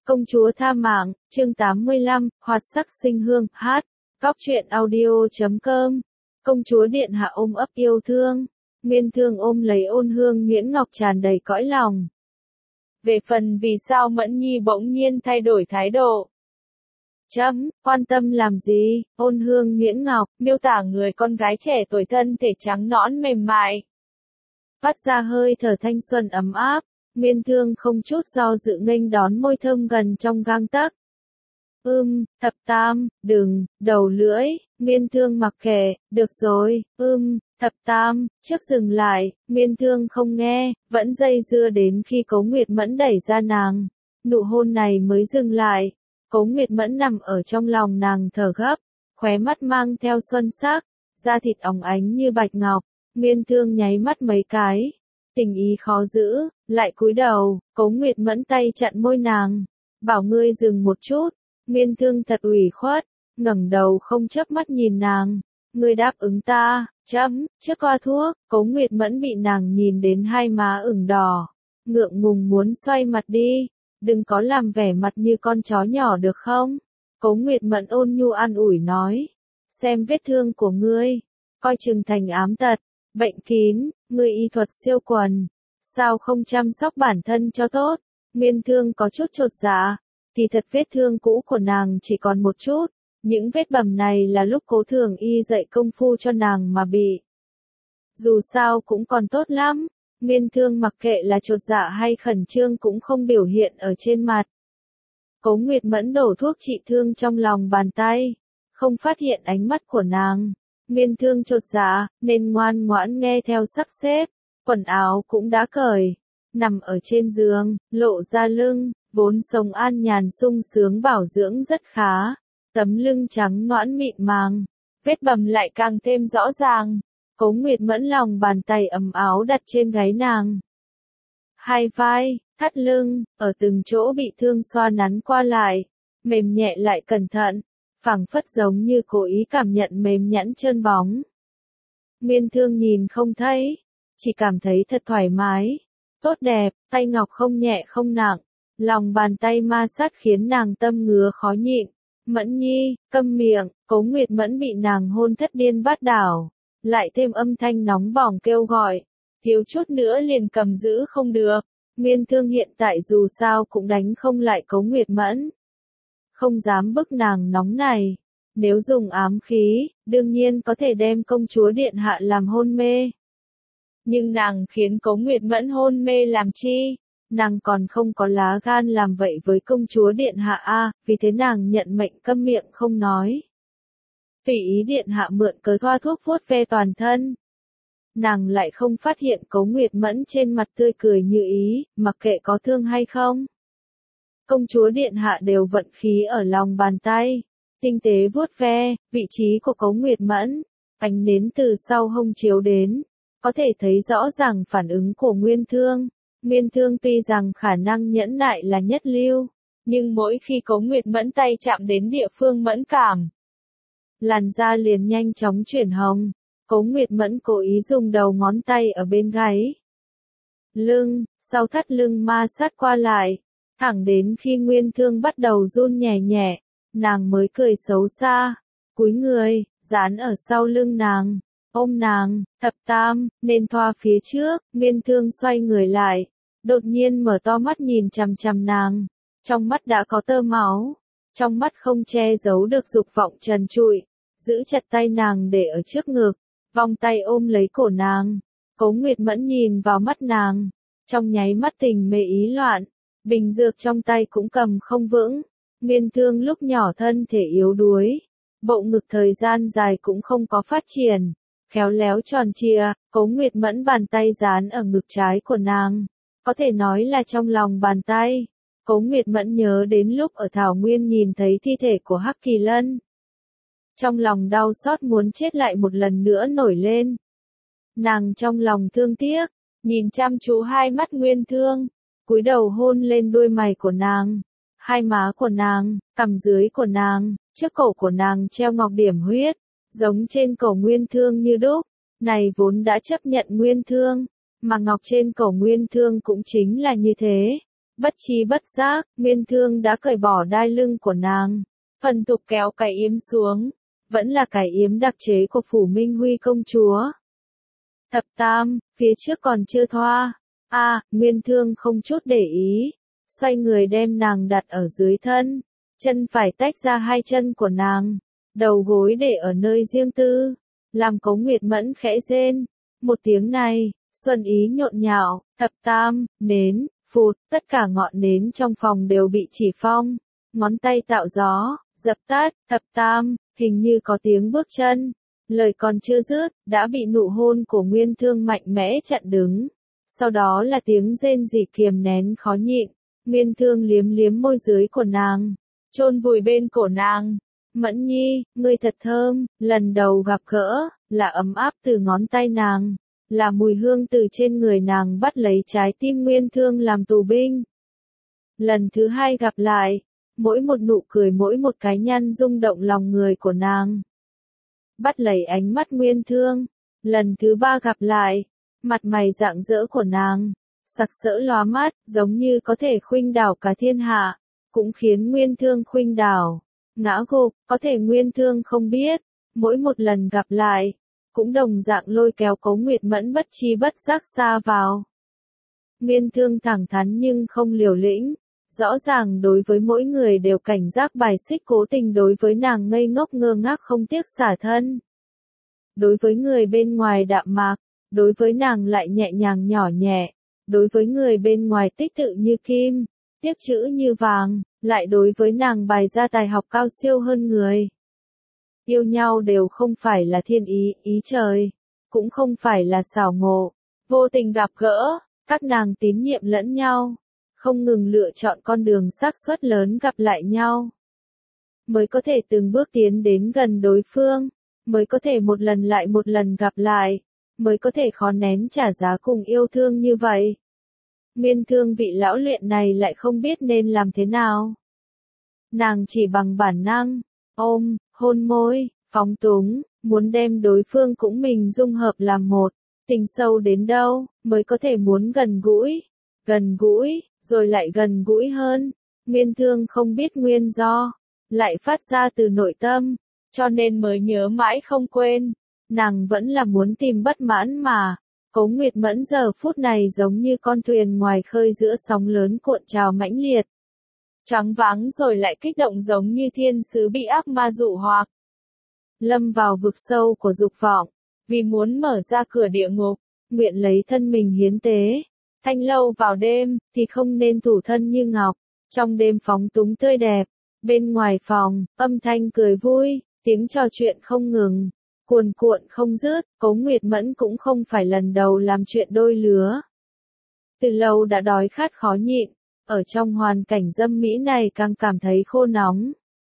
Công chúa tha mạng, chương 85, hoạt sắc sinh hương, hát. Cóc truyện audio.com. Công chúa điện hạ ôm ấp yêu thương. Nguyên Thương ôm lấy Ôn Hương nhuyễn ngọc tràn đầy cõi lòng. Về phần vì sao Mẫn Nhi bỗng nhiên thay đổi thái độ. Quan tâm làm gì, Ôn Hương nhuyễn ngọc, miêu tả người con gái trẻ tuổi thân thể trắng nõn mềm mại. Phát ra hơi thở thanh xuân ấm áp. Nguyên Thương không chút do dự nghênh đón môi thơm gần trong gang tấc. Thập tam, đừng, đầu lưỡi, Nguyên Thương mặc kệ, được rồi, thập tam, trước dừng lại, Nguyên Thương không nghe, vẫn dây dưa đến khi Cố Nguyệt Mẫn đẩy ra nàng. Nụ hôn này mới dừng lại, Cố Nguyệt Mẫn nằm ở trong lòng nàng thở gấp, khóe mắt mang theo xuân sắc, da thịt óng ánh như bạch ngọc, Nguyên Thương nháy mắt mấy cái. Tình ý khó giữ, lại cúi đầu, Cố Nguyệt Mẫn tay chặn môi nàng, bảo ngươi dừng một chút. Nguyên Thương thật ủy khuất, ngẩng đầu không chớp mắt nhìn nàng, ngươi đáp ứng ta, trước qua thuốc. Cố Nguyệt Mẫn bị nàng nhìn đến hai má ửng đỏ, ngượng ngùng muốn xoay mặt đi, đừng có làm vẻ mặt như con chó nhỏ được không? Cố Nguyệt Mẫn ôn nhu an ủi nói, xem vết thương của ngươi, coi chừng thành ám tật, bệnh kín, ngươi y thuật siêu quần, sao không chăm sóc bản thân cho tốt? Nguyên Thương có chút chột dạ, thì thật vết thương cũ của nàng chỉ còn một chút, những vết bầm này là lúc Cố Thường Y dạy công phu cho nàng mà bị. Dù sao cũng còn tốt lắm, Nguyên Thương mặc kệ là chột dạ hay khẩn trương cũng không biểu hiện ở trên mặt. Cố Nguyệt Mẫn đổ thuốc trị thương trong lòng bàn tay, không phát hiện ánh mắt của nàng. Nguyên Thương chột dạ, nên ngoan ngoãn nghe theo sắp xếp, quần áo cũng đã cởi, nằm ở trên giường, lộ ra lưng, vốn sống an nhàn sung sướng bảo dưỡng rất khá, tấm lưng trắng nõn mịn màng, vết bầm lại càng thêm rõ ràng. Cố Nguyệt Mẫn lòng bàn tay ấm áo đặt trên gáy nàng. Hai vai, thắt lưng, ở từng chỗ bị thương xoa nắn qua lại, mềm nhẹ lại cẩn thận, phảng phất giống như cố ý cảm nhận mềm nhẵn trơn bóng. Nguyên Thương nhìn không thấy, chỉ cảm thấy thật thoải mái, tốt đẹp, tay ngọc không nhẹ không nặng, lòng bàn tay ma sát khiến nàng tâm ngứa khó nhịn. Mẫn Nhi, câm miệng. Cố Nguyệt Mẫn bị nàng hôn thất điên bát đảo, lại thêm âm thanh nóng bỏng kêu gọi, thiếu chút nữa liền cầm giữ không được. Nguyên Thương hiện tại dù sao cũng đánh không lại Cố Nguyệt Mẫn, không dám bức nàng nóng này. Nếu dùng ám khí, đương nhiên có thể đem công chúa điện hạ làm hôn mê. Nhưng nàng khiến Cố Nguyệt Mẫn hôn mê làm chi? Nàng còn không có lá gan làm vậy với công chúa điện hạ a, vì thế nàng nhận mệnh câm miệng không nói. Tùy ý điện hạ mượn cớ thoa thuốc vuốt ve toàn thân. Nàng lại không phát hiện Cố Nguyệt Mẫn trên mặt tươi cười như ý, mặc kệ có thương hay không. Công chúa điện hạ đều vận khí ở lòng bàn tay, tinh tế vuốt ve, vị trí của Cố Nguyệt Mẫn, ánh nến từ sau hông chiếu đến, có thể thấy rõ ràng phản ứng của Nguyên Thương. Nguyên Thương tuy rằng khả năng nhẫn nại là nhất lưu, nhưng mỗi khi Cố Nguyệt Mẫn tay chạm đến địa phương mẫn cảm, làn da liền nhanh chóng chuyển hồng. Cố Nguyệt Mẫn cố ý dùng đầu ngón tay ở bên gáy, lưng, sau thắt lưng ma sát qua lại, thẳng đến khi Nguyên Thương bắt đầu run nhẹ nhẹ, nàng mới cười xấu xa, cúi người, dán ở sau lưng nàng, ôm nàng. Thập tam, nên thoa phía trước. Nguyên Thương xoay người lại, đột nhiên mở to mắt nhìn chằm chằm nàng, trong mắt đã có tơ máu, trong mắt không che giấu được dục vọng trần trụi, giữ chặt tay nàng để ở trước ngực, vòng tay ôm lấy cổ nàng. Cố Nguyệt Mẫn nhìn vào mắt nàng, trong nháy mắt tình mê ý loạn, bình dược trong tay cũng cầm không vững. Nguyên Thương lúc nhỏ thân thể yếu đuối, bộ ngực thời gian dài cũng không có phát triển, khéo léo tròn trịa. Cố Nguyệt Mẫn bàn tay dán ở ngực trái của nàng, có thể nói là trong lòng bàn tay. Cố Nguyệt Mẫn nhớ đến lúc ở Thảo Nguyên nhìn thấy thi thể của Hắc Kỳ Lân, trong lòng đau xót muốn chết lại một lần nữa nổi lên. Nàng trong lòng thương tiếc, nhìn chăm chú hai mắt Nguyên Thương, cúi đầu hôn lên đuôi mày của nàng, hai má của nàng, cằm dưới của nàng, trước cổ của nàng treo ngọc điểm huyết, giống trên cổ Nguyên Thương như đúc. Này vốn đã chấp nhận Nguyên Thương, mà ngọc trên cổ Nguyên Thương cũng chính là như thế. Bất chi bất giác, Nguyên Thương đã cởi bỏ đai lưng của nàng, phần tục kéo cái yếm xuống, vẫn là cái yếm đặc chế của Phủ Minh Huy công chúa. Thập tam, phía trước còn chưa thoa. Nguyên Thương không chút để ý, xoay người đem nàng đặt ở dưới thân, chân phải tách ra hai chân của nàng, đầu gối để ở nơi riêng tư, làm Cố Nguyệt Mẫn khẽ rên, một tiếng này, xuân ý nhộn nhạo, thập tam, nến, phụt, tất cả ngọn nến trong phòng đều bị chỉ phong, ngón tay tạo gió, dập tắt, thập tam, hình như có tiếng bước chân, lời còn chưa dứt, đã bị nụ hôn của Nguyên Thương mạnh mẽ chặn đứng. Sau đó là tiếng rên rỉ kiềm nén khó nhịn, Nguyên Thương liếm liếm môi dưới của nàng, chôn vùi bên cổ nàng. Mẫn Nhi, ngươi thật thơm, lần đầu gặp gỡ, là ấm áp từ ngón tay nàng, là mùi hương từ trên người nàng bắt lấy trái tim Nguyên Thương làm tù binh. Lần thứ hai gặp lại, mỗi một nụ cười mỗi một cái nhăn rung động lòng người của nàng. Bắt lấy ánh mắt Nguyên Thương, lần thứ ba gặp lại, mặt mày rạng rỡ của nàng, sặc sỡ lóa mắt, giống như có thể khuynh đảo cả thiên hạ, cũng khiến Nguyên Thương khuynh đảo, ngã gục, có thể Nguyên Thương không biết, mỗi một lần gặp lại, cũng đồng dạng lôi kéo Cố Nguyệt Mẫn bất chi bất giác xa vào. Nguyên Thương thẳng thắn nhưng không liều lĩnh, rõ ràng đối với mỗi người đều cảnh giác bài xích, cố tình đối với nàng ngây ngốc ngơ ngác không tiếc xả thân. Đối với người bên ngoài đạm mạc, đối với nàng lại nhẹ nhàng nhỏ nhẹ, đối với người bên ngoài tích tự như kim, tiếc chữ như vàng, lại đối với nàng bày ra tài học cao siêu hơn người. Yêu nhau đều không phải là thiên ý, ý trời, cũng không phải là xảo ngộ, vô tình gặp gỡ, các nàng tín nhiệm lẫn nhau, không ngừng lựa chọn con đường xác suất lớn gặp lại nhau, mới có thể từng bước tiến đến gần đối phương, mới có thể một lần lại một lần gặp lại, mới có thể khó nén trả giá cùng yêu thương như vậy. Nguyên Thương vị lão luyện này lại không biết nên làm thế nào. Nàng chỉ bằng bản năng, ôm, hôn môi, phóng túng, muốn đem đối phương cũng mình dung hợp làm một, tình sâu đến đâu, mới có thể muốn gần gũi, rồi lại gần gũi hơn. Nguyên Thương không biết nguyên do, lại phát ra từ nội tâm, cho nên mới nhớ mãi không quên. Nàng vẫn là muốn tìm bất mãn mà. Cố Nguyệt Mẫn giờ phút này giống như con thuyền ngoài khơi giữa sóng lớn cuộn trào mãnh liệt. Choáng váng rồi lại kích động giống như thiên sứ bị ác ma dụ hoặc. Lâm vào vực sâu của dục vọng, vì muốn mở ra cửa địa ngục, nguyện lấy thân mình hiến tế. Thanh lâu vào đêm, thì không nên thủ thân như ngọc, trong đêm phóng túng tươi đẹp. Bên ngoài phòng, âm thanh cười vui, tiếng trò chuyện không ngừng. Cuồn cuộn không dứt, Cố Nguyệt Mẫn cũng không phải lần đầu làm chuyện đôi lứa. Từ lâu đã đói khát khó nhịn, ở trong hoàn cảnh dâm mỹ này càng cảm thấy khô nóng.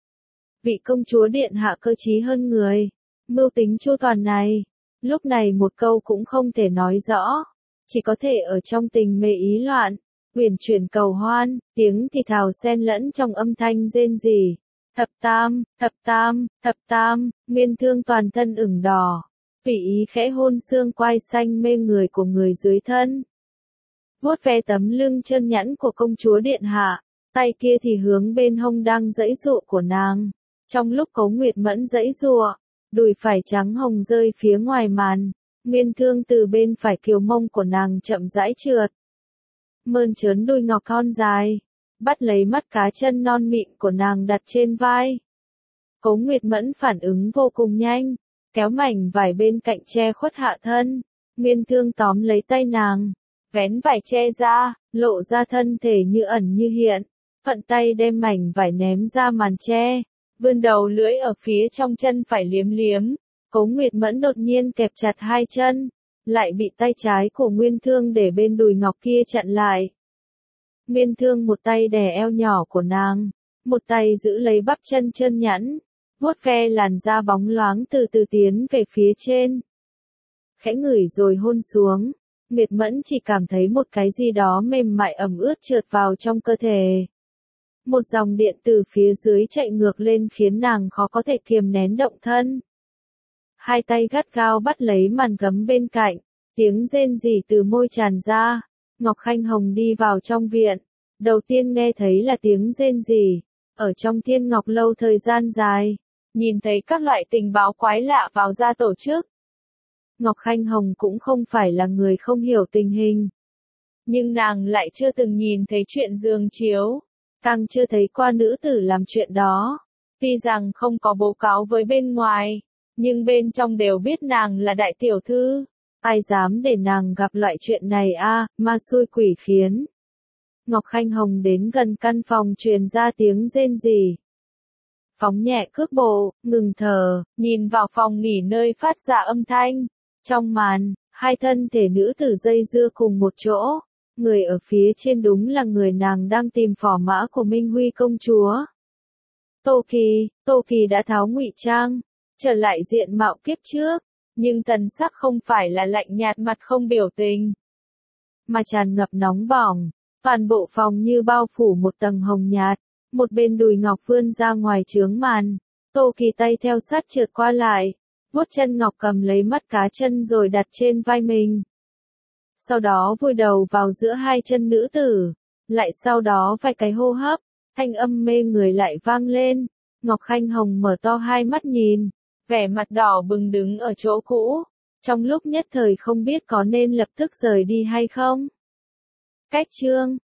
Vị công chúa điện hạ cơ trí hơn người, mưu tính chu toàn này, lúc này một câu cũng không thể nói rõ, chỉ có thể ở trong tình mê ý loạn, uyển chuyển cầu hoan, tiếng thì thào xen lẫn trong âm thanh rên rỉ. Thập tam, thập tam, thập tam, Nguyên Thương toàn thân ửng đỏ, tùy ý khẽ hôn xương quai xanh mê người của người dưới thân. Vuốt ve tấm lưng chân nhẵn của công chúa điện hạ, tay kia thì hướng bên hông đang giãy giụa của nàng. Trong lúc Cố Nguyệt Mẫn giãy giụa, đùi phải trắng hồng rơi phía ngoài màn, Nguyên Thương từ bên phải kiều mông của nàng chậm rãi trượt. Mơn trớn đùi ngọc thon dài, bắt lấy mắt cá chân non mịn của nàng đặt trên vai. Cố Nguyệt Mẫn phản ứng vô cùng nhanh, kéo mảnh vải bên cạnh che khuất hạ thân. Nguyên Thương tóm lấy tay nàng, vén vải che ra, lộ ra thân thể như ẩn như hiện. Thuận tay đem mảnh vải ném ra màn che, vươn đầu lưỡi ở phía trong chân phải liếm liếm. Cố Nguyệt Mẫn đột nhiên kẹp chặt hai chân, lại bị tay trái của Nguyên Thương để bên đùi ngọc kia chặn lại. Nguyên Thương một tay đè eo nhỏ của nàng, một tay giữ lấy bắp chân chân nhẵn, vuốt ve làn da bóng loáng từ từ tiến về phía trên. Khẽ ngửi rồi hôn xuống, Nguyệt Mẫn chỉ cảm thấy một cái gì đó mềm mại ẩm ướt trượt vào trong cơ thể. Một dòng điện từ phía dưới chạy ngược lên khiến nàng khó có thể kiềm nén động thân. Hai tay gắt gao bắt lấy màn gấm bên cạnh, tiếng rên rỉ từ môi tràn ra. Ngọc Khanh Hồng đi vào trong viện, Đầu tiên nghe thấy là tiếng rên rỉ. Ở trong Thiên Ngọc Lâu thời gian dài, nhìn thấy các loại tình báo quái lạ vào ra tổ chức. Ngọc Khanh Hồng cũng không phải là người không hiểu tình hình. Nhưng nàng lại chưa từng nhìn thấy chuyện giường chiếu, càng chưa thấy qua nữ tử làm chuyện đó. Tuy rằng không có báo cáo với bên ngoài, nhưng bên trong đều biết nàng là đại tiểu thư. Ai dám để nàng gặp loại chuyện này a, ma xui quỷ khiến. Ngọc Khanh Hồng đến gần căn phòng truyền ra tiếng rên rỉ. Phóng nhẹ cước bộ, ngừng thở, nhìn vào phòng nghỉ nơi phát ra âm thanh. Trong màn, hai thân thể nữ tử dây dưa cùng một chỗ. Người ở phía trên đúng là người nàng đang tìm phò mã của Minh Huy công chúa. Tô Kỳ đã tháo ngụy trang, trở lại diện mạo kiếp trước, nhưng thần sắc không phải là lạnh nhạt mặt không biểu tình, mà tràn ngập nóng bỏng. Toàn bộ phòng như bao phủ một tầng hồng nhạt, một bên đùi ngọc vươn ra ngoài chướng màn. Tô Kỳ tay theo sát trượt qua lại, vuốt chân ngọc cầm lấy mắt cá chân rồi đặt trên vai mình. Sau đó vùi đầu vào giữa hai chân nữ tử, lại sau đó vài cái hô hấp, thanh âm mê người lại vang lên. Ngọc Khanh Hồng mở to hai mắt nhìn, vẻ mặt đỏ bừng đứng ở chỗ cũ, trong lúc nhất thời không biết có nên lập tức rời đi hay không. Cách chương